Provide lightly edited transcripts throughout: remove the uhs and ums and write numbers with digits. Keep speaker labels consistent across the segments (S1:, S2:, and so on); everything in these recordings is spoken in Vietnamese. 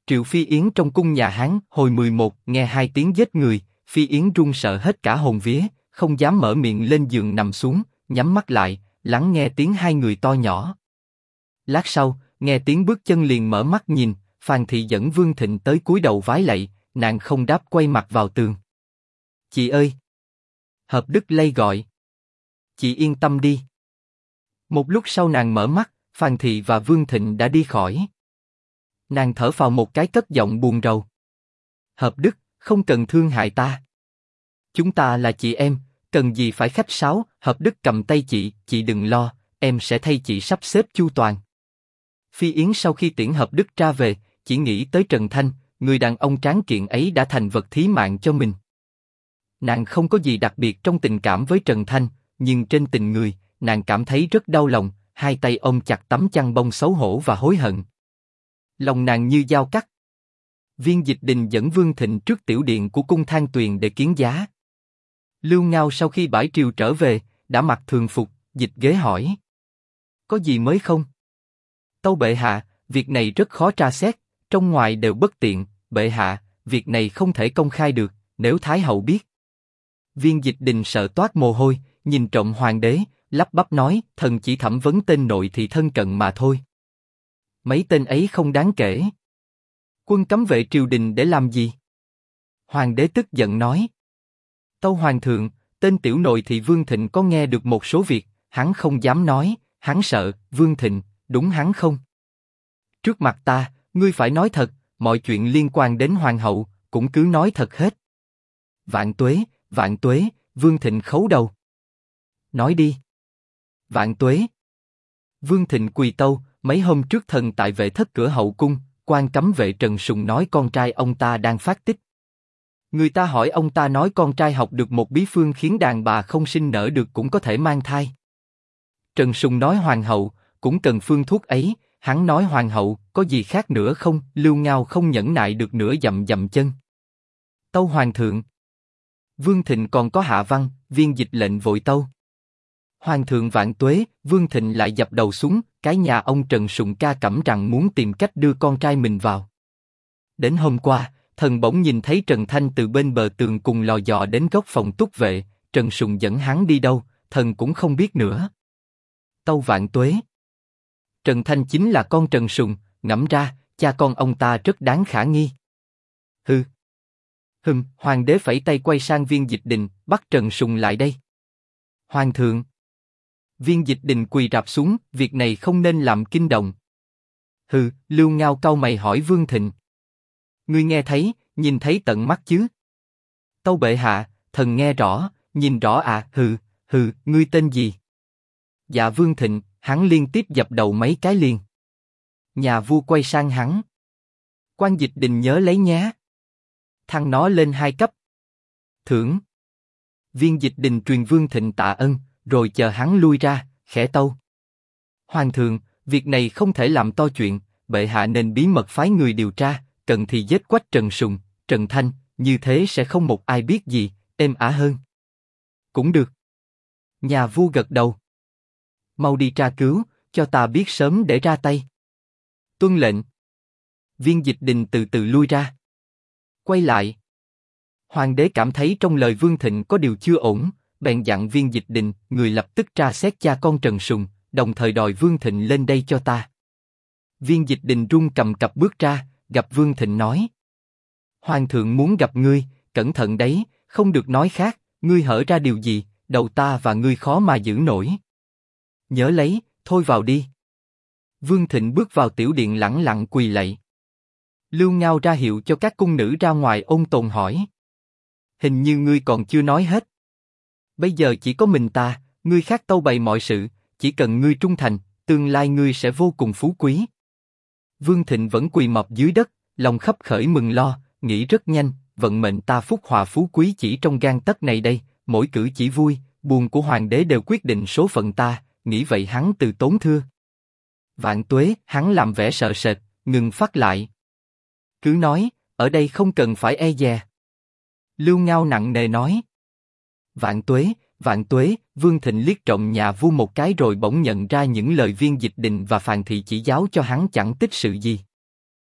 S1: Triệu Phi Yến trong cung nhà Hán hồi 11 nghe hai tiếng giết người, Phi Yến run sợ hết cả hồn vía, không dám mở miệng lên giường nằm xuống, nhắm mắt lại, lắng nghe tiếng hai người to nhỏ. Lát sau, nghe tiếng bước chân liền mở mắt nhìn, Phàn Thị dẫn Vương Thịnh tới cúi đầu vái lạy, nàng không đáp quay mặt vào tường. Chị ơi! Hợp Đức lay gọi. Chị yên tâm đi. Một lúc sau nàng mở mắt, Phàn Thị và Vương Thịnh đã đi khỏi. Nàng thở phào một cái cất giọng buồn rầu. Hợp Đức, không cần thương hại ta. Chúng ta là chị em, cần gì phải khách sáo. Hợp Đức cầm tay chị đừng lo, em sẽ thay chị sắp xếp chu toàn. Phi Yến sau khi tiễn Hợp Đức ra về, chỉ nghĩ tới Trần Thanh, người đàn ông tráng kiện ấy đã thành vật thí mạng cho mình. Nàng không có gì đặc biệt trong tình cảm với Trần Thanh, nhưng trên tình người, nàng cảm thấy rất đau lòng, hai tay ôm chặt tấm chăn bông xấu hổ và hối hận. Lòng nàng như dao cắt. Viên Dịch Đình dẫn Vương Thịnh trước tiểu điện của cung Thang Tuyền để kiến giá. Lưu Ngao sau khi bãi triều trở về, đã mặc thường phục, dịch ghế hỏi. Có gì mới không? Tâu bệ hạ, việc này rất khó tra xét, trong ngoài đều bất tiện, bệ hạ, việc này không thể công khai được, nếu Thái hậu biết. Viên Dịch Đình sợ toát mồ hôi, nhìn trộm hoàng đế, lắp bắp nói, thần chỉ thẩm vấn tên nội thị thân cận mà thôi. Mấy tên ấy không đáng kể. Quân cấm vệ triều đình để làm gì? Hoàng đế tức giận nói. Tâu hoàng thượng, tên tiểu nội thị Vương Thịnh có nghe được một số việc, hắn không dám nói, hắn sợ. Vương Thịnh, đúng hắn không? Trước mặt ta, ngươi phải nói thật, mọi chuyện liên quan đến hoàng hậu, cũng cứ nói thật hết. Vạn tuế, Vương Thịnh khấu đầu. Nói đi. Vạn tuế. Vương Thịnh quỳ tâu, mấy hôm trước thần tại vệ thất cửa hậu cung, quan cấm vệ Trần Sùng nói con trai ông ta đang phát tích. Người ta hỏi ông ta nói con trai học được một bí phương khiến đàn bà không sinh nở được cũng có thể mang thai. Trần Sùng nói hoàng hậu cũng cần phương thuốc ấy, hắn nói hoàng hậu có gì khác nữa không? Lưu Ngao không nhẫn nại được nữa dậm chân. Tâu hoàng thượng. Vương Thịnh còn có hạ văn, Viên Dịch lệnh vội tâu. Hoàng thượng vạn tuế. Vương Thịnh lại dập đầu xuống, cái nhà ông Trần Sùng ca cẩm rằng muốn tìm cách đưa con trai mình vào. Đến hôm qua, thần bỗng nhìn thấy Trần Thanh từ bên bờ tường cùng lò dò đến góc phòng túc vệ, Trần Sùng dẫn hắn đi đâu, thần cũng không biết nữa. Tâu vạn tuế. Trần Thanh chính là con Trần Sùng, ngẫm ra, cha con ông ta rất đáng khả nghi. Hoàng đế phẩy tay quay sang Viên Dịch Đình, bắt Trần Sùng lại đây. Hoàng thượng. Viên Dịch Đình quỳ rạp xuống, việc này không nên làm kinh động. Lưu Ngao cau mày hỏi Vương Thịnh. Ngươi nghe thấy, nhìn thấy tận mắt chứ? Tâu bệ hạ, thần nghe rõ, nhìn rõ à? Ngươi tên gì? Dạ Vương Thịnh. Hắn liên tiếp dập đầu mấy cái liền. Nhà vua quay sang hắn. Quan Dịch Đình nhớ lấy nhé. Thăng nó lên 2 cấp. Thưởng. Viên Dịch Đình truyền Vương Thịnh tạ ân, rồi chờ hắn lui ra, khẽ tâu. Hoàng thượng, việc này không thể làm to chuyện, bệ hạ nên bí mật phái người điều tra, cần thì giết quách Trần Sùng, Trần Thanh, như thế sẽ không một ai biết gì, êm ả hơn. Cũng được. Nhà vua gật đầu. Mau đi tra cứu, cho ta biết sớm để ra tay. Tuân lệnh. Viên Dịch Đình từ từ lui ra. Quay lại. Hoàng đế cảm thấy trong lời Vương Thịnh có điều chưa ổn, bèn dặn Viên Dịch Đình, người lập tức tra xét cha con Trần Sùng, đồng thời đòi Vương Thịnh lên đây cho ta. Viên Dịch Đình run cầm cập bước ra, gặp Vương Thịnh nói. Hoàng thượng muốn gặp ngươi, cẩn thận đấy, không được nói khác, ngươi hở ra điều gì, đầu ta và ngươi khó mà giữ nổi. Nhớ lấy, thôi vào đi. Vương Thịnh bước vào tiểu điện lẳng lặng quỳ lạy. Lưu Ngao ra hiệu cho các cung nữ ra ngoài. Ôn Tồn hỏi. Hình như ngươi còn chưa nói hết. Bây giờ chỉ có mình ta, ngươi khác tâu bày mọi sự, chỉ cần ngươi trung thành, tương lai ngươi sẽ vô cùng phú quý. Vương Thịnh vẫn quỳ mọp dưới đất, lòng khấp khởi mừng lo, nghĩ rất nhanh, vận mệnh ta phúc hòa phú quý chỉ trong gang tấc này đây, mỗi cử chỉ vui, buồn của hoàng đế đều quyết định số phận ta, nghĩ vậy hắn từ tốn thưa. Vạn tuế, hắn làm vẻ sợ sệt, ngừng phát lại. Cứ nói, ở đây không cần phải e dè. Lưu Ngao nặng nề nói. Vạn tuế, Vương Thịnh liếc trộm nhà vua một cái rồi bỗng nhận ra những lời Viên Dịch Đình và Phàn Thị chỉ giáo cho hắn chẳng tích sự gì.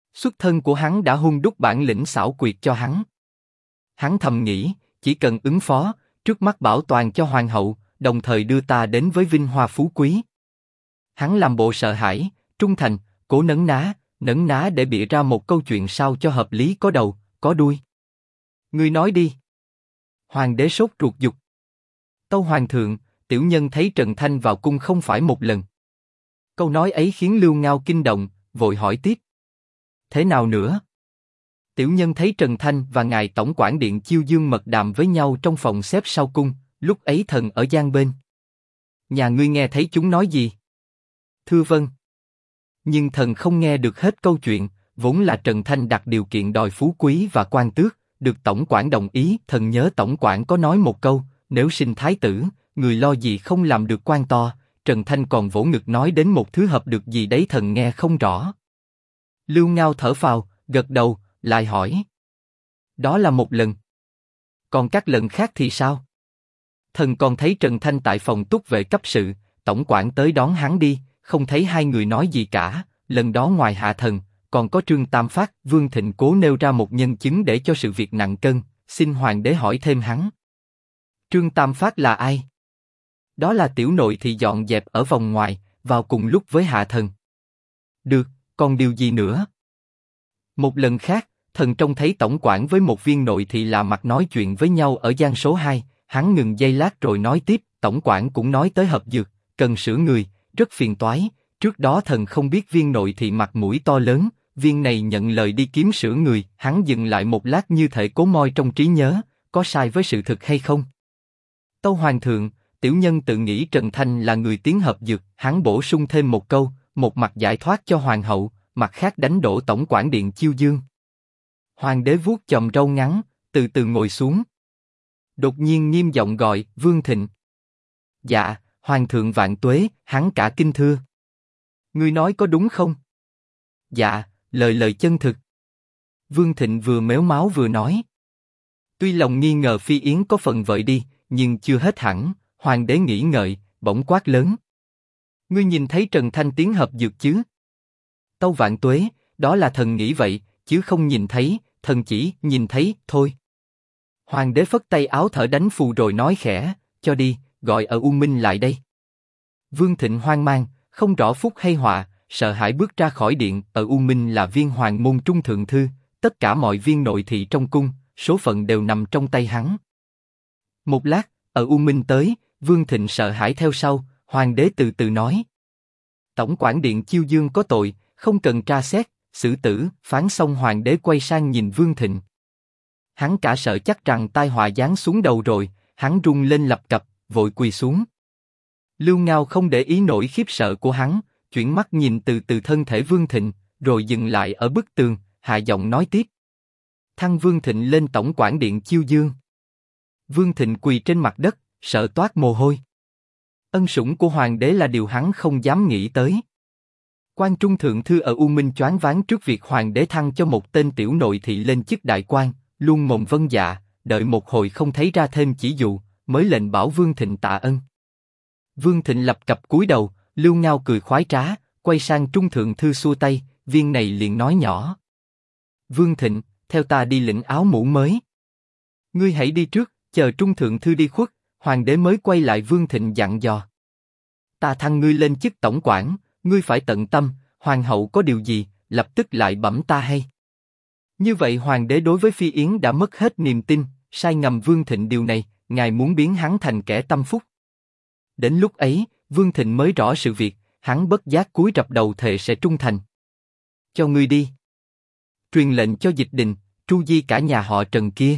S1: Xuất thân của hắn đã hun đúc bản lĩnh xảo quyệt cho hắn. Hắn thầm nghĩ, chỉ cần ứng phó, trước mắt bảo toàn cho hoàng hậu, đồng thời đưa ta đến với vinh hoa phú quý. Hắn làm bộ sợ hãi, trung thành, cố nấn ná để bịa ra một câu chuyện sao cho hợp lý có đầu, có đuôi. Ngươi nói đi. Hoàng đế sốt ruột giục. Tâu hoàng thượng, tiểu nhân thấy Trần Thanh vào cung không phải một lần. Câu nói ấy khiến Lưu Ngao kinh động, vội hỏi tiếp. Thế nào nữa? Tiểu nhân thấy Trần Thanh và ngài tổng quản điện Chiêu Dương mật đàm với nhau trong phòng xếp sau cung, lúc ấy thần ở gian bên. Nhà ngươi nghe thấy chúng nói gì? Thưa vâng. Nhưng thần không nghe được hết câu chuyện, vốn là Trần Thanh đặt điều kiện đòi phú quý và quan tước, được tổng quản đồng ý. Thần nhớ tổng quản có nói một câu, nếu sinh thái tử, người lo gì không làm được quan to. Trần Thanh còn vỗ ngực nói đến một thứ hợp được gì đấy thần nghe không rõ. Lưu Ngao thở phào, gật đầu, lại hỏi. Đó là một lần. Còn các lần khác thì sao? Thần còn thấy Trần Thanh tại phòng túc vệ cấp sự, tổng quản tới đón hắn đi, không thấy hai người nói gì cả. Lần đó ngoài hạ thần, còn có Trương Tam Phát. Vương Thịnh cố nêu ra một nhân chứng để cho sự việc nặng cân, xin hoàng đế hỏi thêm hắn. Trương Tam Phát là ai? Đó là tiểu nội thị dọn dẹp ở vòng ngoài, vào cùng lúc với hạ thần. Được, còn điều gì nữa? Một lần khác, thần trông thấy tổng quản với một viên nội thị lạ mặt nói chuyện với nhau ở gian số 2, hắn ngừng giây lát rồi nói tiếp, tổng quản cũng nói tới hợp dược, cần sửa người, rất phiền toái. Trước đó thần không biết viên nội thị mặt mũi to lớn, viên này nhận lời đi kiếm sửa người. Hắn dừng lại một lát như thể cố moi trong trí nhớ, có sai với sự thực hay không? Tâu hoàng thượng, tiểu nhân tự nghĩ Trần Thanh là người tiến hợp dược. Hắn bổ sung thêm một câu, một mặt giải thoát cho hoàng hậu, mặt khác đánh đổ tổng quản điện Chiêu Dương. Hoàng đế vuốt chòm râu ngắn, từ từ ngồi xuống. Đột nhiên nghiêm giọng gọi, Vương Thịnh. Dạ, hoàng thượng vạn tuế. Hắn cả kinh thưa. Ngươi nói có đúng không? Dạ, lời chân thực. Vương Thịnh vừa méo máu vừa nói. Tuy lòng nghi ngờ Phi Yến có phần vợi đi, nhưng chưa hết hẳn. Hoàng đế nghĩ ngợi, bỗng quát lớn. Ngươi nhìn thấy Trần Thanh tiến hợp dược chứ? Tâu vạn tuế, đó là thần nghĩ vậy, chứ không nhìn thấy, thần chỉ nhìn thấy thôi. Hoàng đế phất tay áo thở đánh phù rồi nói khẽ, cho đi, gọi ở U Minh lại đây. Vương Thịnh hoang mang, không rõ phúc hay họa, sợ hãi bước ra khỏi điện. Ở U Minh là viên hoàng môn trung thượng thư, tất cả mọi viên nội thị trong cung, số phận đều nằm trong tay hắn. Một lát, ở U Minh tới, Vương Thịnh sợ hãi theo sau. Hoàng đế từ từ nói. Tổng quản điện Chiêu Dương có tội, không cần tra xét, xử tử. Phán xong hoàng đế quay sang nhìn Vương Thịnh. Hắn cả sợ chắc rằng tai họa giáng xuống đầu rồi, hắn run lên lập cập, vội quỳ xuống. Lưu Ngao không để ý nỗi khiếp sợ của hắn, chuyển mắt nhìn từ từ thân thể Vương Thịnh, rồi dừng lại ở bức tường, hạ giọng nói tiếp. Thăng Vương Thịnh lên tổng quản điện Chiêu Dương. Vương Thịnh quỳ trên mặt đất, sợ toát mồ hôi. Ân sủng của hoàng đế là điều hắn không dám nghĩ tới. Quan trung thượng thư ở U Minh choáng váng trước việc hoàng đế thăng cho một tên tiểu nội thị lên chức đại quan, luôn mồm vâng dạ, đợi một hồi không thấy ra thêm chỉ dụ, mới lệnh bảo Vương Thịnh tạ ân. Vương Thịnh lập cập cúi đầu, Lưu Ngao cười khoái trá, quay sang trung thượng thư xua tay, viên này liền nói nhỏ. Vương Thịnh, theo ta đi lĩnh áo mũ mới. Ngươi hãy đi trước, chờ trung thượng thư đi khuất, hoàng đế mới quay lại. Vương Thịnh dặn dò. Ta thăng ngươi lên chức tổng quản, ngươi phải tận tâm, hoàng hậu có điều gì, lập tức lại bẩm ta hay. Như vậy hoàng đế đối với Phi Yến đã mất hết niềm tin, sai ngầm Vương Thịnh điều này, ngài muốn biến hắn thành kẻ tâm phúc. Đến lúc ấy, Vương Thịnh mới rõ sự việc, hắn bất giác cúi rập đầu thề sẽ trung thành. Cho ngươi đi. Truyền lệnh cho Dịch Đình, tru di cả nhà họ Trần kia.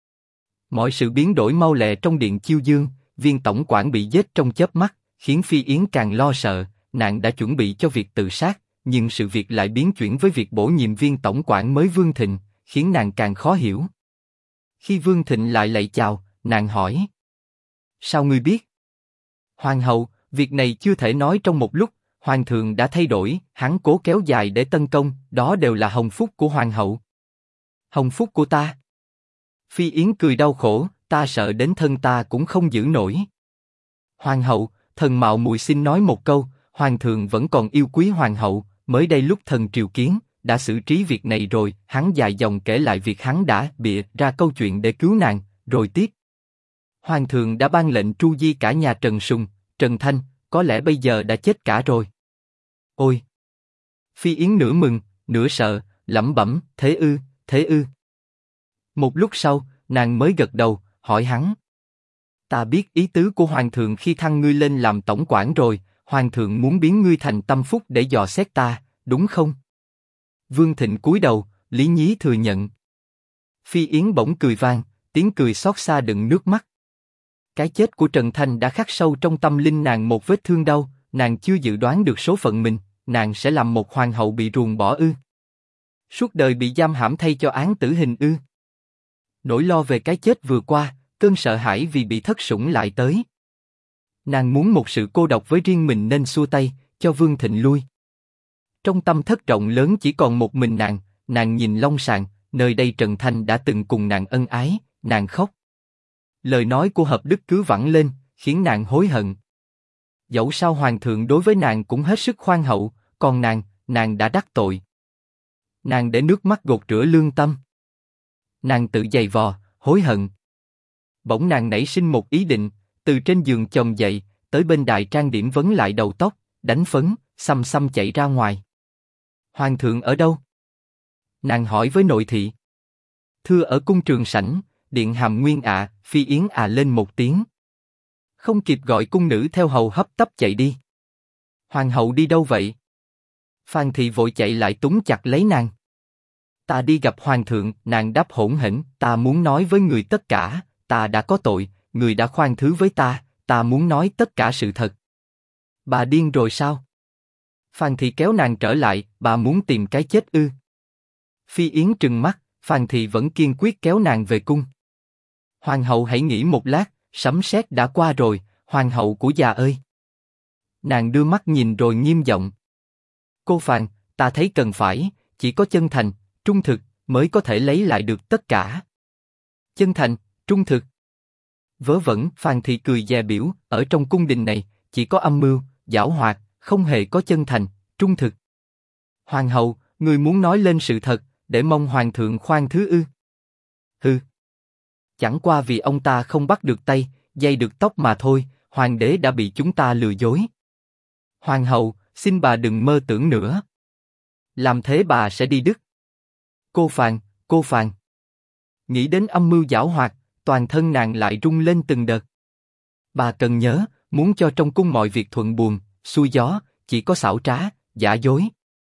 S1: Mọi sự biến đổi mau lẹ trong điện Chiêu Dương, viên tổng quản bị giết trong chớp mắt, khiến Phi Yến càng lo sợ. Nàng đã chuẩn bị cho việc tự sát, nhưng sự việc lại biến chuyển với việc bổ nhiệm viên tổng quản mới Vương Thịnh, khiến nàng càng khó hiểu. Khi Vương Thịnh lại lạy chào, nàng hỏi. Sao ngươi biết? Hoàng hậu, việc này chưa thể nói trong một lúc, hoàng thượng đã thay đổi. Hắn cố kéo dài để tấn công, đó đều là hồng phúc của hoàng hậu. Hồng phúc của ta? Phi Yến cười đau khổ, ta sợ đến thân ta cũng không giữ nổi. Hoàng hậu, thần mạo muội xin nói một câu, hoàng thượng vẫn còn yêu quý hoàng hậu. Mới đây lúc thần triều kiến, đã xử trí việc này rồi. Hắn dài dòng kể lại việc hắn đã bịa ra câu chuyện để cứu nàng, rồi tiếp. Hoàng thượng đã ban lệnh tru di cả nhà Trần Sùng, Trần Thanh, có lẽ bây giờ đã chết cả rồi. Ôi! Phi Yến nửa mừng, nửa sợ, lẩm bẩm, thế ư, thế ư. Một lúc sau, nàng mới gật đầu, hỏi hắn. Ta biết ý tứ của Hoàng thượng khi thăng ngươi lên làm tổng quản rồi, Hoàng thượng muốn biến ngươi thành tâm phúc để dò xét ta, đúng không? Vương Thịnh cúi đầu, lý nhí thừa nhận. Phi Yến bỗng cười vang, tiếng cười xót xa đựng nước mắt. Cái chết của Trần Thanh đã khắc sâu trong tâm linh nàng một vết thương đau, nàng chưa dự đoán được số phận mình, nàng sẽ làm một hoàng hậu bị ruồng bỏ ư? Suốt đời bị giam hãm thay cho án tử hình ư? Nỗi lo về cái chết vừa qua, cơn sợ hãi vì bị thất sủng lại tới. Nàng muốn một sự cô độc với riêng mình nên xua tay, cho Vương Thịnh lui. Trong tâm thất rộng lớn chỉ còn một mình nàng nhìn long sàng, nơi đây Trần Thanh đã từng cùng nàng ân ái, nàng khóc. Lời nói của Hợp Đức cứ vẳng lên, khiến nàng hối hận. Dẫu sao Hoàng thượng đối với nàng cũng hết sức khoan hậu, còn nàng đã đắc tội. Nàng để nước mắt gột rửa lương tâm. Nàng tự giày vò, hối hận. Bỗng nàng nảy sinh một ý định, từ trên giường chồng dậy, tới bên đài trang điểm vấn lại đầu tóc, đánh phấn, xăm xăm chạy ra ngoài. Hoàng thượng ở đâu? Nàng hỏi với nội thị. Thưa ở cung Trường Sảnh, điện hàm nguyên ạ. Phi Yến lên một tiếng. Không kịp gọi cung nữ theo hầu hấp tấp chạy đi. Hoàng hậu đi đâu vậy? Phan thị vội chạy lại túm chặt lấy nàng. Ta đi gặp hoàng thượng. Nàng đáp hỗn hển, ta muốn nói với người tất cả, ta đã có tội, người đã khoan thứ với ta muốn nói tất cả sự thật. Bà điên rồi sao? Phan thị kéo nàng trở lại, bà muốn tìm cái chết ư? Phi Yến trừng mắt, Phan thị vẫn kiên quyết kéo nàng về cung. Hoàng hậu hãy nghĩ một lát, sấm sét đã qua rồi, hoàng hậu của già ơi. Nàng đưa mắt nhìn rồi nghiêm giọng. Cô Phan, ta thấy cần phải, chỉ có chân thành, trung thực, mới có thể lấy lại được tất cả. Chân thành, trung thực. Vớ vẩn, Phan thị cười dè biểu, ở trong cung đình này, chỉ có âm mưu, giảo hoạt, không hề có chân thành, trung thực. Hoàng hậu, người muốn nói lên sự thật, để mong hoàng thượng khoan thứ ư? Hừ. Chẳng qua vì ông ta không bắt được tay, dây được tóc mà thôi, hoàng đế đã bị chúng ta lừa dối. Hoàng hậu, xin bà đừng mơ tưởng nữa. Làm thế bà sẽ đi đứt. Cô Phàn. Nghĩ đến âm mưu giảo hoạt, toàn thân nàng lại rung lên từng đợt. Bà cần nhớ, muốn cho trong cung mọi việc thuận buồm, xuôi gió, chỉ có xảo trá, giả dối.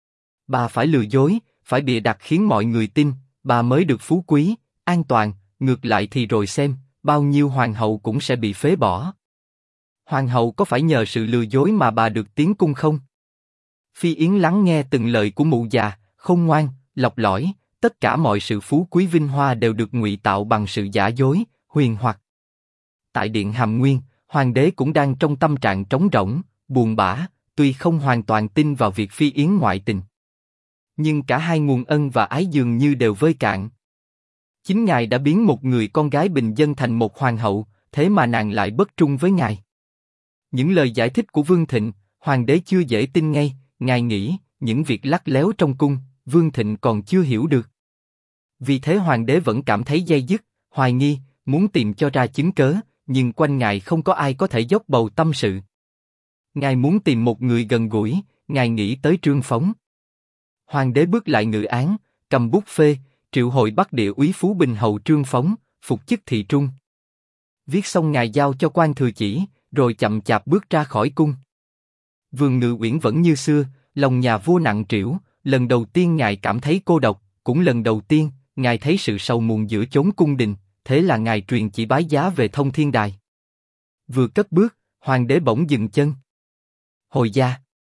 S1: Bà phải lừa dối, phải bịa đặt khiến mọi người tin, bà mới được phú quý, an toàn, ngược lại thì rồi xem, bao nhiêu hoàng hậu cũng sẽ bị phế bỏ. Hoàng hậu có phải nhờ sự lừa dối mà bà được tiến cung không? Phi Yến lắng nghe từng lời của mụ già, khôn ngoan, lọc lõi, tất cả mọi sự phú quý vinh hoa đều được ngụy tạo bằng sự giả dối, huyền hoặc. Tại điện Hàm Nguyên, hoàng đế cũng đang trong tâm trạng trống rỗng, buồn bã, tuy không hoàn toàn tin vào việc Phi Yến ngoại tình. Nhưng cả hai nguồn ân và ái dường như đều vơi cạn. Chính ngài đã biến một người con gái bình dân thành một hoàng hậu, thế mà nàng lại bất trung với ngài. Những lời giải thích của Vương Thịnh, hoàng đế chưa dễ tin ngay, ngài nghĩ, những việc lắt léo trong cung, Vương Thịnh còn chưa hiểu được. Vì thế hoàng đế vẫn cảm thấy day dứt, hoài nghi, muốn tìm cho ra chứng cớ, nhưng quanh ngài không có ai có thể dốc bầu tâm sự. Ngài muốn tìm một người gần gũi, ngài nghĩ tới Trương Phóng. Hoàng đế bước lại ngự án, cầm bút phê, triệu hồi Bắc Địa úy Phú Bình hầu Trương Phóng, phục chức thị trung. Viết xong ngài giao cho quan thừa chỉ, rồi chậm chạp bước ra khỏi cung. Vườn Ngự Uyển vẫn như xưa, lòng nhà vua nặng trĩu. Lần đầu tiên ngài cảm thấy cô độc, cũng lần đầu tiên ngài thấy sự sầu muộn giữa chốn cung đình. Thế là ngài truyền chỉ bái giá về Thông Thiên Đài. Vừa cất bước, hoàng đế bỗng dừng chân. Hồi gia,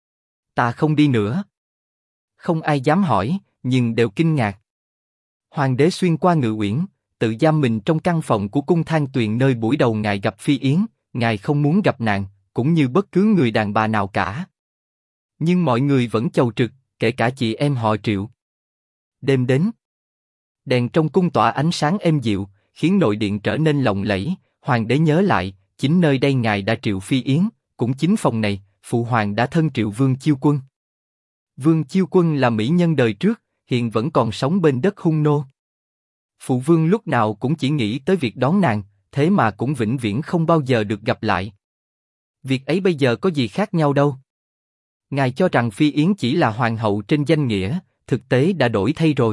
S1: ta không đi nữa. Không ai dám hỏi, nhưng đều kinh ngạc. Hoàng đế xuyên qua Ngự Uyển, tự giam mình trong căn phòng của cung Than Tuyền nơi buổi đầu ngài gặp Phi Yến. Ngài không muốn gặp nàng, cũng như bất cứ người đàn bà nào cả. Nhưng mọi người vẫn chầu trực, kể cả chị em họ Triệu. Đêm đến, đèn trong cung tỏa ánh sáng êm dịu, khiến nội điện trở nên lộng lẫy. Hoàng đế nhớ lại, chính nơi đây ngài đã triệu Phi Yến, cũng chính phòng này, phụ hoàng đã thân triệu Vương Chiêu Quân. Vương Chiêu Quân là mỹ nhân đời trước, hiện vẫn còn sống bên đất Hung Nô. Phụ vương lúc nào cũng chỉ nghĩ tới việc đón nàng, thế mà cũng vĩnh viễn không bao giờ được gặp lại. Việc ấy bây giờ có gì khác nhau đâu. Ngài cho rằng Phi Yến chỉ là hoàng hậu trên danh nghĩa, thực tế đã đổi thay rồi.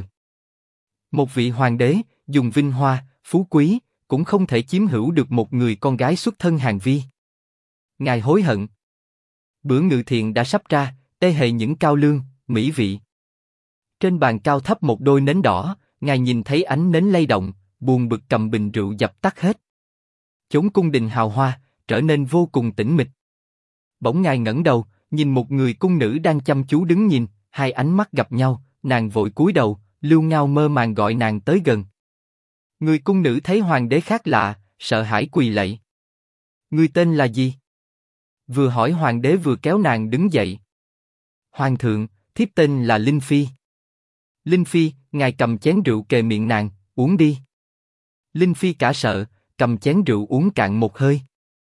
S1: Một vị hoàng đế, dùng vinh hoa, phú quý, cũng không thể chiếm hữu được một người con gái xuất thân Hàn Vi. Ngài hối hận. Bữa ngự thiện đã sắp ra, tê hề những cao lương, mỹ vị. Trên bàn cao thấp một đôi nến đỏ, ngài nhìn thấy ánh nến lay động, buồn bực cầm bình rượu dập tắt hết. Chốn cung đình hào hoa, trở nên vô cùng tĩnh mịch. Bỗng ngài ngẩng đầu, nhìn một người cung nữ đang chăm chú đứng nhìn, hai ánh mắt gặp nhau, nàng vội cúi đầu, Lưu Ngao mơ màng gọi nàng tới gần. Người cung nữ thấy hoàng đế khác lạ, sợ hãi quỳ lạy. Ngươi tên là gì? Vừa hỏi hoàng đế vừa kéo nàng đứng dậy. Hoàng thượng, thiếp tên là Linh Phi. Linh Phi, ngài cầm chén rượu kề miệng nàng, uống đi. Linh Phi cả sợ, cầm chén rượu uống cạn một hơi.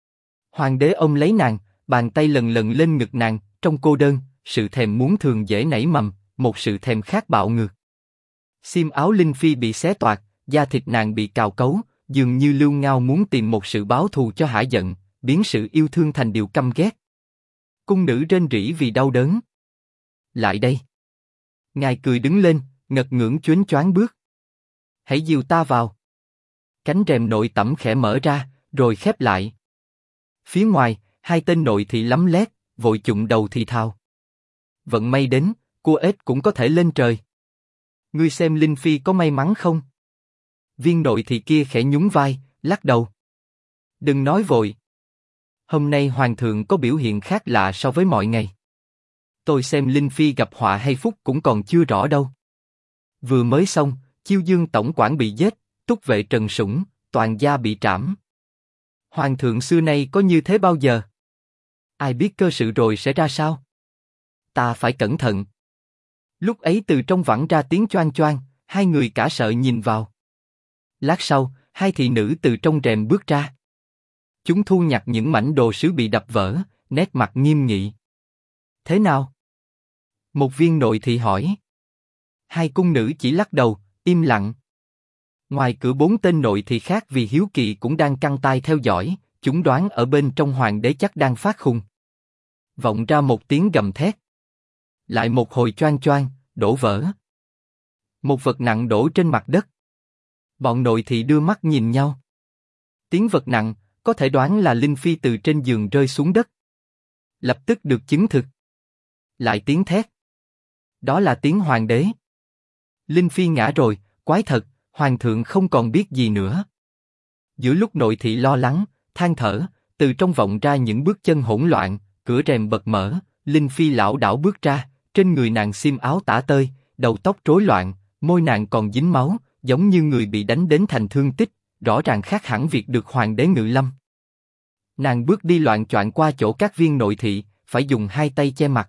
S1: Hoàng đế ôm lấy nàng, bàn tay lần lần lên ngực nàng, trong cô đơn, sự thèm muốn thường dễ nảy mầm, một sự thèm khát bạo ngược. Xiêm áo Linh Phi bị xé toạc, da thịt nàng bị cào cấu, dường như Lưu Ngao muốn tìm một sự báo thù cho hả giận, biến sự yêu thương thành điều căm ghét. Cung nữ rên rỉ vì đau đớn. Lại đây. Ngài cười đứng lên, ngật ngưỡng choáng choáng bước. Hãy dìu ta vào. Cánh rèm nội tẩm khẽ mở ra, rồi khép lại. Phía ngoài, hai tên nội thị lấm lét, vội chụng đầu thì thào. Vận may đến, cua ếch cũng có thể lên trời. Ngươi xem Linh Phi có may mắn không? Viên nội thị kia khẽ nhún vai, lắc đầu. Đừng nói vội. Hôm nay hoàng thượng có biểu hiện khác lạ so với mọi ngày. Tôi xem Linh Phi gặp họa hay phúc cũng còn chưa rõ đâu. Vừa mới xong, Chiêu Dương tổng quản bị giết, túc vệ Trần Sủng, toàn gia bị trảm. Hoàng thượng xưa nay có như thế bao giờ? Ai biết cơ sự rồi sẽ ra sao? Ta phải cẩn thận. Lúc ấy từ trong vẳng ra tiếng choang choang, hai người cả sợ nhìn vào. Lát sau, hai thị nữ từ trong rèm bước ra. Chúng thu nhặt những mảnh đồ sứ bị đập vỡ, nét mặt nghiêm nghị. Thế nào? Một viên nội thị hỏi. Hai cung nữ chỉ lắc đầu, im lặng. Ngoài cửa bốn tên nội thị khác vì hiếu kỳ cũng đang căng tai theo dõi, chúng đoán ở bên trong hoàng đế chắc đang phát khùng. Vọng ra một tiếng gầm thét. Lại một hồi choang choang, đổ vỡ. Một vật nặng đổ trên mặt đất. Bọn nội thị đưa mắt nhìn nhau. Tiếng vật nặng, có thể đoán là Linh Phi từ trên giường rơi xuống đất. Lập tức được chứng thực. Lại tiếng thét. Đó là tiếng hoàng đế. Linh Phi ngã rồi, quái thật, hoàng thượng không còn biết gì nữa. Giữa lúc nội thị lo lắng, than thở, từ trong vọng ra những bước chân hỗn loạn, cửa rèm bật mở, Linh Phi lảo đảo bước ra, trên người nàng xiêm áo tả tơi, đầu tóc rối loạn, môi nàng còn dính máu, giống như người bị đánh đến thành thương tích, rõ ràng khác hẳn việc được hoàng đế ngự lâm. Nàng bước đi loạng choạng qua chỗ các viên nội thị, phải dùng hai tay che mặt.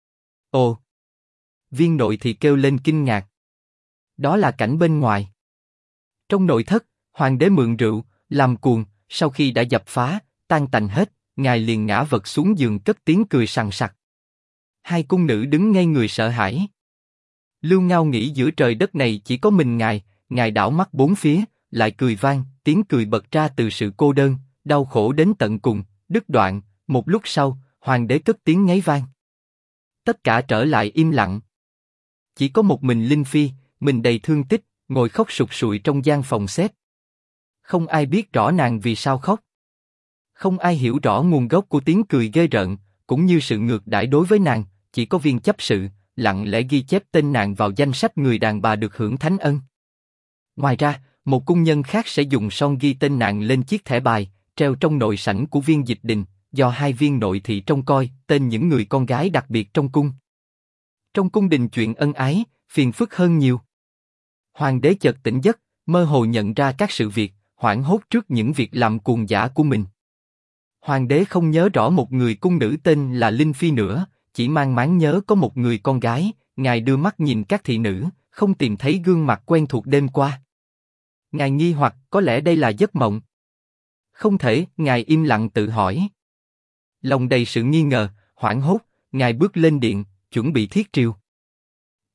S1: Ồ! Viên nội thị kêu lên kinh ngạc. Đó là cảnh bên ngoài. Trong nội thất, hoàng đế mượn rượu, làm cuồng, sau khi đã dập phá, tan tành hết, ngài liền ngã vật xuống giường cất tiếng cười sằng sặc. Hai cung nữ đứng ngây người sợ hãi. Lưu Ngao nghĩ giữa trời đất này chỉ có mình ngài đảo mắt bốn phía, lại cười vang, tiếng cười bật ra từ sự cô đơn, đau khổ đến tận cùng, đứt đoạn. Một lúc sau, hoàng đế cất tiếng ngáy vang. Tất cả trở lại im lặng. Chỉ có một mình Linh Phi, mình đầy thương tích, ngồi khóc sụt sùi trong gian phòng xếp. Không ai biết rõ nàng vì sao khóc. Không ai hiểu rõ nguồn gốc của tiếng cười ghê rợn, cũng như sự ngược đãi đối với nàng. Chỉ có viên chấp sự, lặng lẽ ghi chép tên nàng vào danh sách người đàn bà được hưởng thánh ân. Ngoài ra, một cung nhân khác sẽ dùng son ghi tên nàng lên chiếc thẻ bài, treo trong nội sảnh của viên dịch đình, do hai viên nội thị trông coi, tên những người con gái đặc biệt trong cung. Trong cung đình chuyện ân ái, phiền phức hơn nhiều. Hoàng đế chợt tỉnh giấc, mơ hồ nhận ra các sự việc, hoảng hốt trước những việc làm cuồng dã của mình. Hoàng đế không nhớ rõ một người cung nữ tên là Linh Phi nữa, chỉ mang máng nhớ có một người con gái. Ngài đưa mắt nhìn các thị nữ, không tìm thấy gương mặt quen thuộc đêm qua. Ngài nghi hoặc có lẽ đây là giấc mộng. Không thể, ngài im lặng tự hỏi. Lòng đầy sự nghi ngờ, hoảng hốt, ngài bước lên điện, chuẩn bị thiết triều.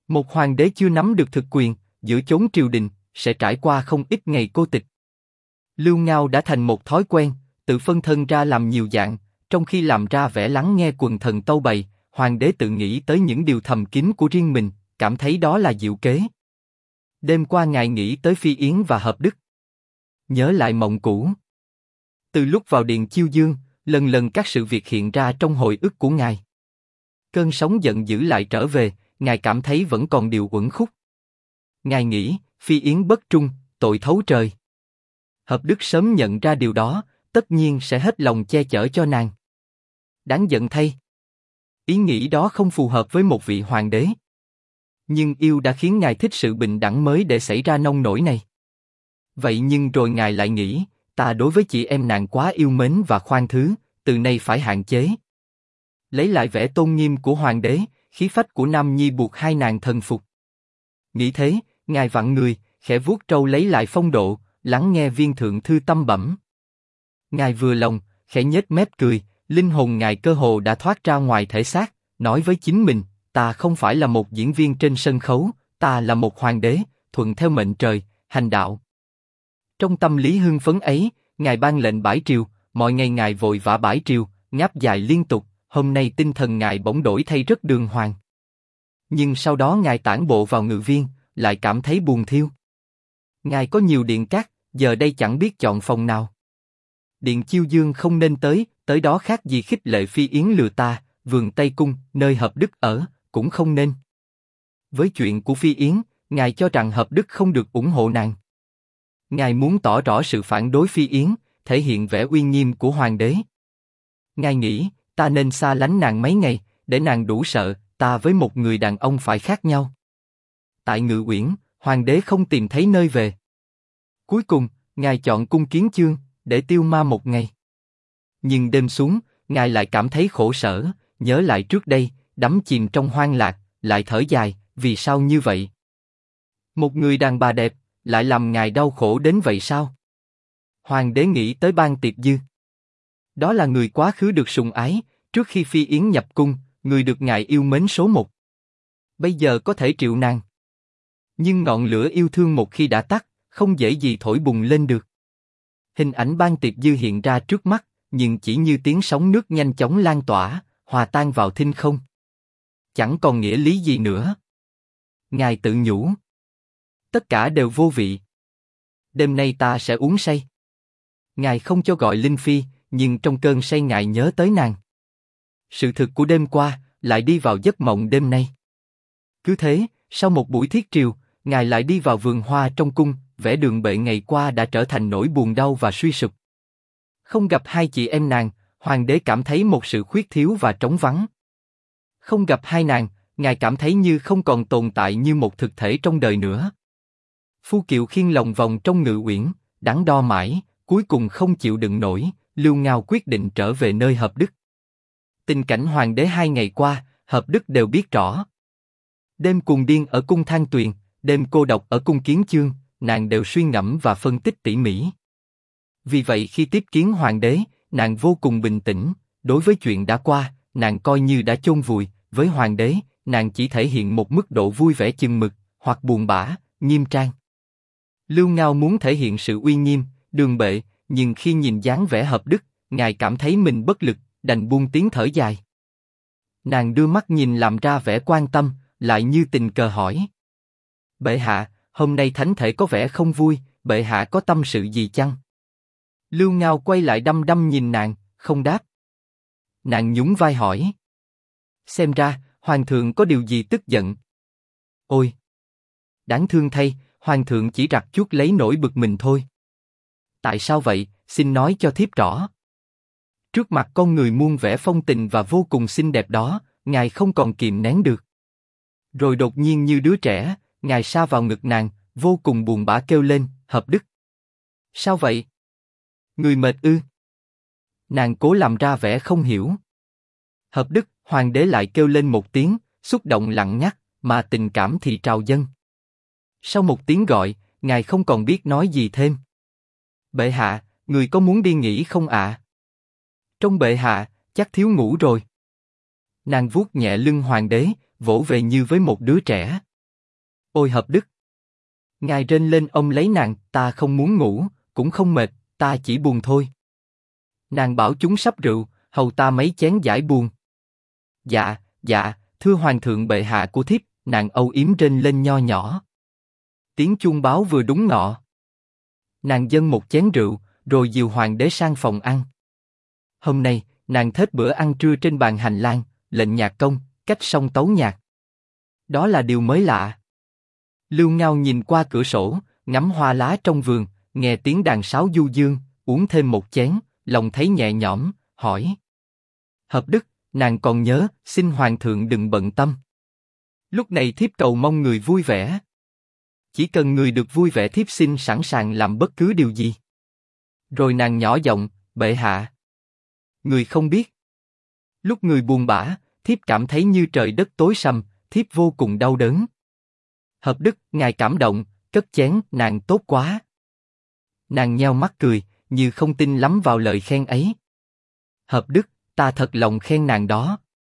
S1: Một hoàng đế chưa nắm được thực quyền, giữa chốn triều đình, sẽ trải qua không ít ngày cô tịch. Lưu Ngao đã thành một thói quen, tự phân thân ra làm nhiều dạng, trong khi làm ra vẻ lắng nghe quần thần tâu bày, hoàng đế tự nghĩ tới những điều thầm kín của riêng mình, cảm thấy đó là diệu kế. Đêm qua ngài nghĩ tới Phi Yến và Hợp Đức. Nhớ lại mộng cũ. Từ lúc vào điện Chiêu Dương, lần lần các sự việc hiện ra trong hồi ức của ngài. Cơn sóng giận dữ lại trở về, ngài cảm thấy vẫn còn điều uẩn khúc. Ngài nghĩ, Phi Yến bất trung, tội thấu trời. Hợp Đức sớm nhận ra điều đó, tất nhiên sẽ hết lòng che chở cho nàng. Đáng giận thay. Ý nghĩ đó không phù hợp với một vị hoàng đế. Nhưng yêu đã khiến ngài thích sự bình đẳng mới để xảy ra nông nổi này. Vậy nhưng rồi ngài lại nghĩ, ta đối với chị em nàng quá yêu mến và khoan thứ, từ nay phải hạn chế. Lấy lại vẻ tôn nghiêm của hoàng đế, khí phách của nam nhi buộc hai nàng thần phục. Nghĩ thế, ngài vặn người, khẽ vuốt trâu lấy lại phong độ, lắng nghe viên thượng thư tâm bẩm. Ngài vừa lòng, khẽ nhếch mép cười, linh hồn ngài cơ hồ đã thoát ra ngoài thể xác, nói với chính mình, ta không phải là một diễn viên trên sân khấu, ta là một hoàng đế, thuận theo mệnh trời, hành đạo. Trong tâm lý hưng phấn ấy, ngài ban lệnh bãi triều, mọi ngày ngài vội vã bãi triều, ngáp dài liên tục, hôm nay tinh thần ngài bỗng đổi thay rất đường hoàng. Nhưng sau đó ngài tản bộ vào ngự viên, lại cảm thấy buồn thiêu. Ngài có nhiều điện cát, giờ đây chẳng biết chọn phòng nào. Điện Chiêu Dương không nên tới, tới đó khác gì khích lệ Phi Yến lừa ta, vườn Tây Cung, nơi Hợp Đức ở, cũng không nên. Với chuyện của Phi Yến, ngài cho rằng Hợp Đức không được ủng hộ nàng. Ngài muốn tỏ rõ sự phản đối Phi Yến, thể hiện vẻ uy nghiêm của hoàng đế. Ngài nghĩ, ta nên xa lánh nàng mấy ngày, để nàng đủ sợ, ta với một người đàn ông phải khác nhau. Tại Ngự Uyển, hoàng đế không tìm thấy nơi về. Cuối cùng, ngài chọn cung Kiến Chương, để tiêu ma một ngày. Nhưng đêm xuống, ngài lại cảm thấy khổ sở, nhớ lại trước đây, đắm chìm trong hoang lạc, lại thở dài, vì sao như vậy? Một người đàn bà đẹp, lại làm ngài đau khổ đến vậy sao? Hoàng đế nghĩ tới Ban Tiệp Dư. Đó là người quá khứ được sủng ái, trước khi Phi Yến nhập cung, người được ngài yêu mến số một. Bây giờ có thể triệu nàng. Nhưng ngọn lửa yêu thương một khi đã tắt, không dễ gì thổi bùng lên được. Hình ảnh Ban Tiệp Dư hiện ra trước mắt, nhưng chỉ như tiếng sóng nước nhanh chóng lan tỏa, hòa tan vào thinh không. Chẳng còn nghĩa lý gì nữa. Ngài tự nhủ. Tất cả đều vô vị. Đêm nay ta sẽ uống say. Ngài không cho gọi Linh Phi, nhưng trong cơn say ngài nhớ tới nàng. Sự thực của đêm qua, lại đi vào giấc mộng đêm nay. Cứ thế, sau một buổi thiết triều, ngài lại đi vào vườn hoa trong cung, vẻ đường bệ ngày qua đã trở thành nỗi buồn đau và suy sụp. Không gặp hai chị em nàng, hoàng đế cảm thấy một sự khuyết thiếu và trống vắng. Không gặp hai nàng, ngài cảm thấy như không còn tồn tại như một thực thể trong đời nữa. Phu Kiều khiêng lòng vòng trong Ngự Uyển, đắn đo mãi, cuối cùng không chịu đựng nổi, Lưu Ngao quyết định trở về nơi Hợp Đức. Tình cảnh hoàng đế 2 ngày qua, Hợp Đức đều biết rõ. Đêm cuồng điên ở cung Thang Tuyền, đêm cô độc ở cung Kiến Chương, nàng đều suy ngẫm và phân tích tỉ mỉ. Vì vậy khi tiếp kiến hoàng đế, nàng vô cùng bình tĩnh, đối với chuyện đã qua, nàng coi như đã chôn vùi, với hoàng đế, nàng chỉ thể hiện một mức độ vui vẻ chừng mực, hoặc buồn bã, nghiêm trang. Lưu Ngao muốn thể hiện sự uy nghiêm, đường bệ, nhưng khi nhìn dáng vẻ Hợp Đức, ngài cảm thấy mình bất lực, đành buông tiếng thở dài. Nàng đưa mắt nhìn làm ra vẻ quan tâm, lại như tình cờ hỏi. Bệ hạ, hôm nay thánh thể có vẻ không vui, bệ hạ có tâm sự gì chăng? Lưu Ngao quay lại đăm đăm nhìn nàng, không đáp. Nàng nhún vai hỏi. Xem ra, hoàng thượng có điều gì tức giận. Ôi! Đáng thương thay, hoàng thượng chỉ rặt chuốt lấy nỗi bực mình thôi. Tại sao vậy, xin nói cho thiếp rõ. Trước mặt con người muôn vẻ phong tình và vô cùng xinh đẹp đó, ngài không còn kìm nén được. Rồi đột nhiên như đứa trẻ, ngài sa vào ngực nàng, vô cùng buồn bã kêu lên, Hợp Đức. Sao vậy? Người mệt ư? Nàng cố làm ra vẻ không hiểu. Hợp Đức, hoàng đế lại kêu lên một tiếng, xúc động lặng ngắt, mà tình cảm thì trào dâng. Sau một tiếng gọi, ngài không còn biết nói gì thêm. Bệ hạ, người có muốn đi nghỉ không ạ? Trong bệ hạ, chắc thiếu ngủ rồi. Nàng vuốt nhẹ lưng hoàng đế, vỗ về như với một đứa trẻ. Ôi hợp đức! Ngài rên lên ông lấy nàng, ta không muốn ngủ, cũng không mệt, ta chỉ buồn thôi. Nàng bảo chúng sắp rượu, hầu ta mấy chén giải buồn. Dạ, dạ, thưa hoàng thượng bệ hạ của thiếp, nàng âu yếm rên lên nho nhỏ. Tiếng chuông báo vừa đúng ngọ. Nàng dâng một chén rượu, rồi dìu hoàng đế sang phòng ăn. Hôm nay, nàng thết bữa ăn trưa trên bàn hành lang, lệnh nhạc công, cách song tấu nhạc. Đó là điều mới lạ. Lưu Ngao nhìn qua cửa sổ, ngắm hoa lá trong vườn, nghe tiếng đàn sáo du dương, uống thêm một chén, lòng thấy nhẹ nhõm, hỏi. Hợp đức, nàng còn nhớ, xin hoàng thượng đừng bận tâm. Lúc này thiếp cầu mong người vui vẻ. Chỉ cần người được vui vẻ thiếp xin sẵn sàng làm bất cứ điều gì. Rồi nàng nhỏ giọng, bệ hạ. Người không biết. Lúc người buồn bã, thiếp cảm thấy như trời đất tối sầm, thiếp vô cùng đau đớn. Hợp đức, ngài cảm động, cất chén, nàng tốt quá. Nàng nheo mắt cười, như không tin lắm vào lời khen ấy. Hợp đức, ta thật lòng khen nàng đó.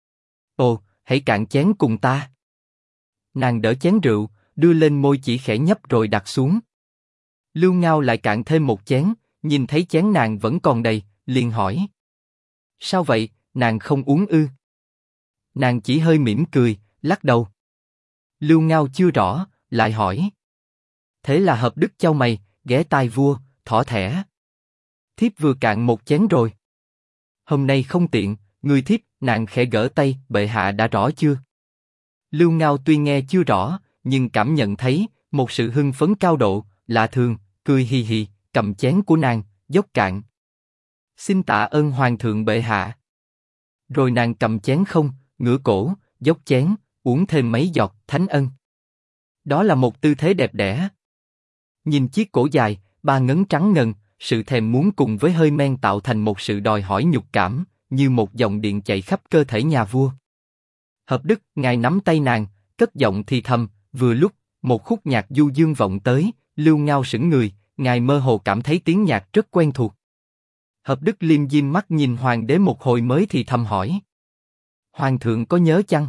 S1: Ồ, hãy cạn chén cùng ta. Nàng đỡ chén rượu, đưa lên môi chỉ khẽ nhấp rồi đặt xuống. Lưu Ngao lại cạn thêm một chén, nhìn thấy chén nàng vẫn còn đầy, liền hỏi. Sao vậy, nàng không uống ư? Nàng chỉ hơi mỉm cười, lắc đầu. Lưu Ngao chưa rõ, lại hỏi. Thế là hợp đức chau mày, ghé tai vua, thỏ thẻ. Thiếp vừa cạn một chén rồi. Hôm nay không tiện, người thiếp, nàng khẽ gỡ tay, bệ hạ đã rõ chưa? Lưu Ngao tuy nghe chưa rõ, nhưng cảm nhận thấy một sự hưng phấn cao độ, lạ thường, cười hì hì, cầm chén của nàng, dốc cạn. Xin tạ ơn hoàng thượng bệ hạ. Rồi nàng cầm chén không, ngửa cổ, dốc chén, uống thêm mấy giọt, thánh ân. Đó là một tư thế đẹp đẽ. Nhìn chiếc cổ dài, ba ngấn trắng ngần, sự thèm muốn cùng với hơi men tạo thành một sự đòi hỏi nhục cảm, như một dòng điện chạy khắp cơ thể nhà vua. Hợp đức, ngài nắm tay nàng, cất giọng thì thầm, vừa lúc, một khúc nhạc du dương vọng tới, Lưu Ngao sững người, ngài mơ hồ cảm thấy tiếng nhạc rất quen thuộc. Hợp đức liêm diêm mắt nhìn hoàng đế một hồi mới thì thầm hỏi. Hoàng thượng có nhớ chăng?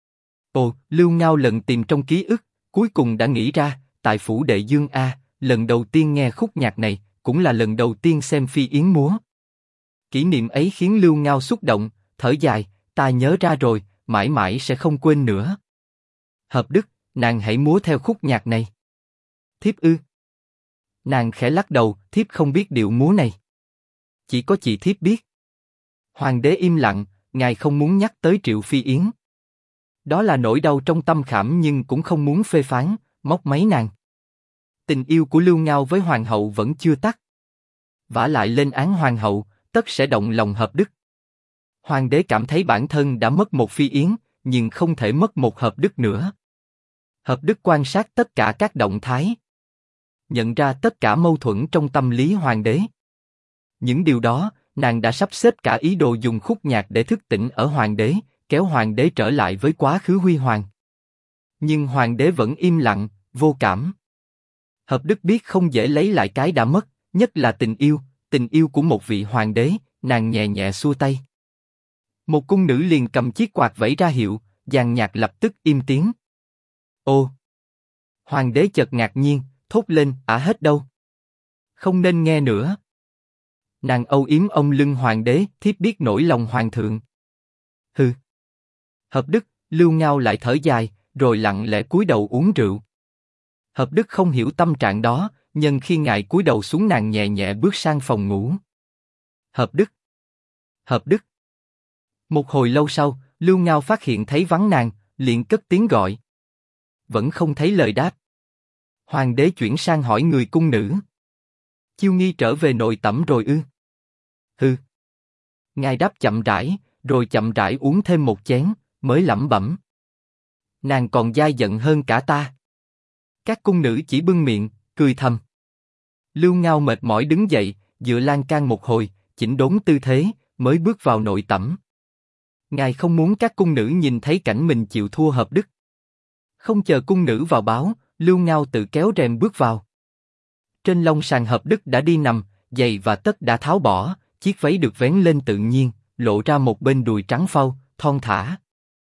S1: Ồ, Lưu Ngao lần tìm trong ký ức, cuối cùng đã nghĩ ra, tại phủ đệ Dương A, lần đầu tiên nghe khúc nhạc này, cũng là lần đầu tiên xem phi yến múa. Kỷ niệm ấy khiến Lưu Ngao xúc động, thở dài, ta nhớ ra rồi, mãi mãi sẽ không quên nữa. Hợp đức, nàng hãy múa theo khúc nhạc này. Thiếp ư? Nàng khẽ lắc đầu, thiếp không biết điệu múa này. Chỉ có chị thiếp biết. Hoàng đế im lặng, ngài không muốn nhắc tới Triệu Phi Yến. Đó là nỗi đau trong tâm khảm nhưng cũng không muốn phê phán, móc máy nàng. Tình yêu của Lưu Ngao với hoàng hậu vẫn chưa tắt. Vả lại lên án hoàng hậu, tất sẽ động lòng hợp đức. Hoàng đế cảm thấy bản thân đã mất một Phi Yến, nhưng không thể mất một hợp đức nữa. Hợp đức quan sát tất cả các động thái, nhận ra tất cả mâu thuẫn trong tâm lý hoàng đế. Những điều đó, nàng đã sắp xếp cả ý đồ dùng khúc nhạc để thức tỉnh ở hoàng đế, kéo hoàng đế trở lại với quá khứ huy hoàng. Nhưng hoàng đế vẫn im lặng, vô cảm. Hợp đức biết không dễ lấy lại cái đã mất, nhất là tình yêu của một vị hoàng đế, nàng nhẹ nhẹ xua tay. Một cung nữ liền cầm chiếc quạt vẫy ra hiệu, dàn nhạc lập tức im tiếng. Ô! Hoàng đế chợt ngạc nhiên, thốt lên, hết đâu? Không nên nghe nữa. Nàng âu yếm ôm lưng hoàng đế, thiếp biết nỗi lòng hoàng thượng. Hừ. Hợp đức, Lưu Ngao lại thở dài, rồi lặng lẽ cúi đầu uống rượu. Hợp đức không hiểu tâm trạng đó, nhưng khi ngài cúi đầu xuống nàng nhẹ nhẹ bước sang phòng ngủ. Hợp đức. Hợp đức. Một hồi lâu sau, Lưu Ngao phát hiện thấy vắng nàng, liền cất tiếng gọi. Vẫn không thấy lời đáp. Hoàng đế chuyển sang hỏi người cung nữ. Chiêu nghi trở về nội tẩm rồi ư? Hừ. Ngài đáp chậm rãi, rồi chậm rãi uống thêm một chén, mới lẩm bẩm. Nàng còn dai giận hơn cả ta. Các cung nữ chỉ bưng miệng, cười thầm. Lưu Ngao mệt mỏi đứng dậy, dựa lan can một hồi, chỉnh đốn tư thế, mới bước vào nội tẩm. Ngài không muốn các cung nữ nhìn thấy cảnh mình chịu thua hợp đức. Không chờ cung nữ vào báo, Lưu Ngao tự kéo rèm bước vào. Trên lông sàn hợp đức đã đi nằm, giày và tất đã tháo bỏ, chiếc váy được vén lên tự nhiên, lộ ra một bên đùi trắng phau, thon thả.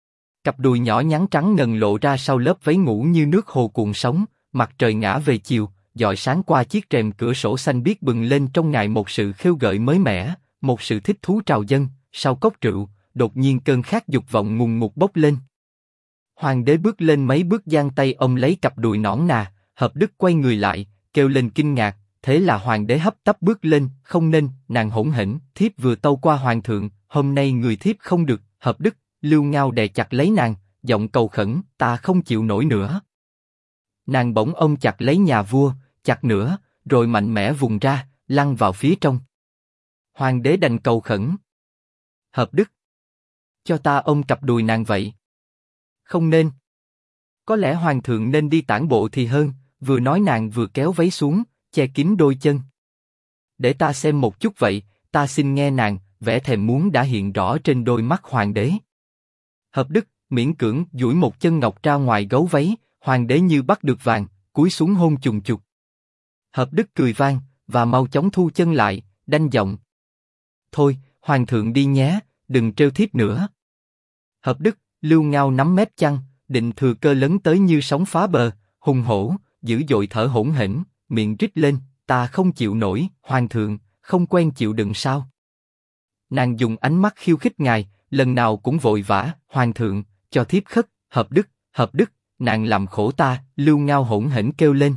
S1: Cặp đùi nhỏ nhắn trắng ngần lộ ra sau lớp váy ngủ như nước hồ cuộn sóng, mặt trời ngã về chiều, dọi sáng qua chiếc rèm cửa sổ xanh biếc bừng lên trong ngài một sự khêu gợi mới mẻ, một sự thích thú trào dâng. Sau cốc rượu, đột nhiên cơn khát dục vọng ngùn ngụt bốc lên. Hoàng đế bước lên mấy bước giang tay ôm lấy cặp đùi nõn nà, Hợp Đức quay người lại, kêu lên kinh ngạc, thế là hoàng đế hấp tấp bước lên, không nên, nàng hỗn hển, thiếp vừa tâu qua hoàng thượng, hôm nay người thiếp không được, Hợp Đức, Lưu Ngao đè chặt lấy nàng, giọng cầu khẩn, ta không chịu nổi nữa. Nàng bỗng ôm chặt lấy nhà vua, chặt nữa, rồi mạnh mẽ vùng ra, lăn vào phía trong. Hoàng đế đành cầu khẩn. Hợp Đức, cho ta ôm cặp đùi nàng vậy. Không nên. Có lẽ hoàng thượng nên đi tản bộ thì hơn, vừa nói nàng vừa kéo váy xuống, che kín đôi chân. Để ta xem một chút vậy, ta xin nghe nàng, vẻ thèm muốn đã hiện rõ trên đôi mắt hoàng đế. Hợp Đức miễn cưỡng duỗi một chân ngọc ra ngoài gấu váy, hoàng đế như bắt được vàng, cúi xuống hôn chùng chục. Hợp Đức cười vang và mau chóng thu chân lại, đanh giọng. Thôi, hoàng thượng đi nhé, đừng trêu thiếp nữa. Hợp Đức, Lưu Ngao nắm mép chăn, định thừa cơ lấn tới như sóng phá bờ, hùng hổ, dữ dội thở hổn hển, miệng rít lên, ta không chịu nổi, hoàng thượng, không quen chịu đựng sao? Nàng dùng ánh mắt khiêu khích ngài, lần nào cũng vội vã, hoàng thượng, cho thiếp khất, Hợp Đức, nàng làm khổ ta, Lưu Ngao hỗn hển kêu lên.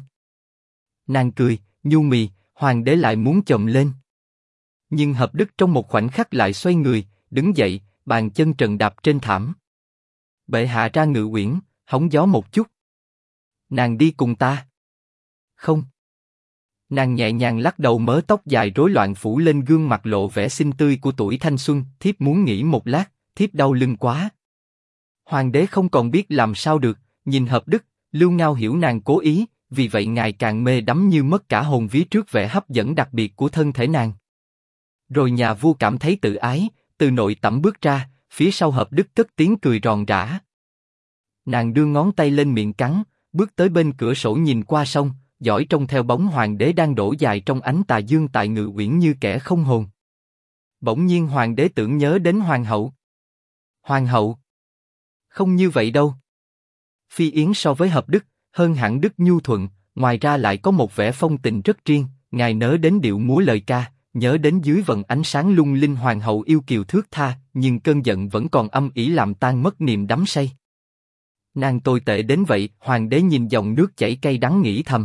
S1: Nàng cười, nhu mì, hoàng đế lại muốn chồm lên. Nhưng Hợp Đức trong một khoảnh khắc lại xoay người, đứng dậy, bàn chân trần đạp trên thảm. Bệ hạ ra ngự uyển, hóng gió một chút. Nàng đi cùng ta. Không. Nàng nhẹ nhàng lắc đầu, mớ tóc dài rối loạn phủ lên gương mặt lộ vẻ xinh tươi của tuổi thanh xuân. Thiếp muốn nghỉ một lát, thiếp đau lưng quá. Hoàng đế không còn biết làm sao được, nhìn Hợp Đức, Lưu Ngao hiểu nàng cố ý, vì vậy ngài càng mê đắm như mất cả hồn vía trước vẻ hấp dẫn đặc biệt của thân thể nàng. Rồi nhà vua cảm thấy tự ái, từ nội tẩm bước ra, phía sau Hợp Đức cất tiếng cười ròn rã. Nàng đưa ngón tay lên miệng cắn, bước tới bên cửa sổ nhìn qua sông, dõi trông theo bóng hoàng đế đang đổ dài trong ánh tà dương tại ngự uyển như kẻ không hồn. Bỗng nhiên hoàng đế tưởng nhớ đến hoàng hậu. Hoàng hậu? Không như vậy đâu. Phi Yến so với Hợp Đức, hơn hẳn Đức nhu thuận, ngoài ra lại có một vẻ phong tình rất riêng, ngài nhớ đến điệu múa lời ca, nhớ đến dưới vầng ánh sáng lung linh hoàng hậu yêu kiều thướt tha, nhưng cơn giận vẫn còn âm ỉ làm tan mất niềm đắm say. Nàng tồi tệ đến vậy, hoàng đế nhìn dòng nước chảy cay đắng nghĩ thầm.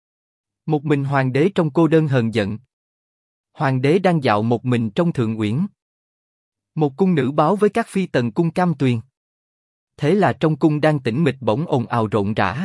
S1: Một mình hoàng đế trong cô đơn hờn giận. Hoàng đế đang dạo một mình trong thượng uyển. Một cung nữ báo với các phi tần cung Cam Tuyền. Thế là trong cung đang tĩnh mịch bỗng ồn ào rộn rã.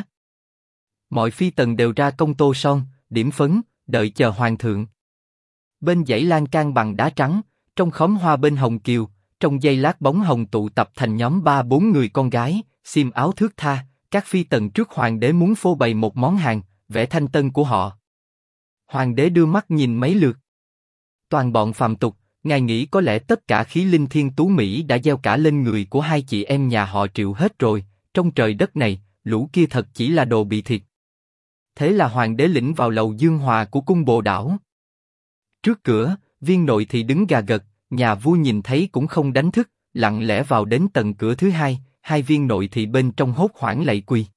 S1: Mọi phi tần đều ra công tô son, điểm phấn, đợi chờ hoàng thượng. Bên dãy lan can bằng đá trắng, trong khóm hoa bên hồng kiều, trong giây lát bóng hồng tụ tập thành nhóm 3-4 người con gái, xiêm áo thướt tha, các phi tần trước hoàng đế muốn phô bày một món hàng, vẻ thanh tân của họ. Hoàng đế đưa mắt nhìn mấy lượt. Toàn bọn phàm tục, ngài nghĩ có lẽ tất cả khí linh thiên tú Mỹ đã gieo cả lên người của hai chị em nhà họ Triệu hết rồi, trong trời đất này, lũ kia thật chỉ là đồ bị thiệt. Thế là hoàng đế lĩnh vào lầu dương hòa của cung Bồ Đảo. Trước cửa, viên nội thị đứng gà gật, nhà vua nhìn thấy cũng không đánh thức, lặng lẽ vào đến tầng cửa thứ hai, hai viên nội thị bên trong hốt hoảng lạy quỳ.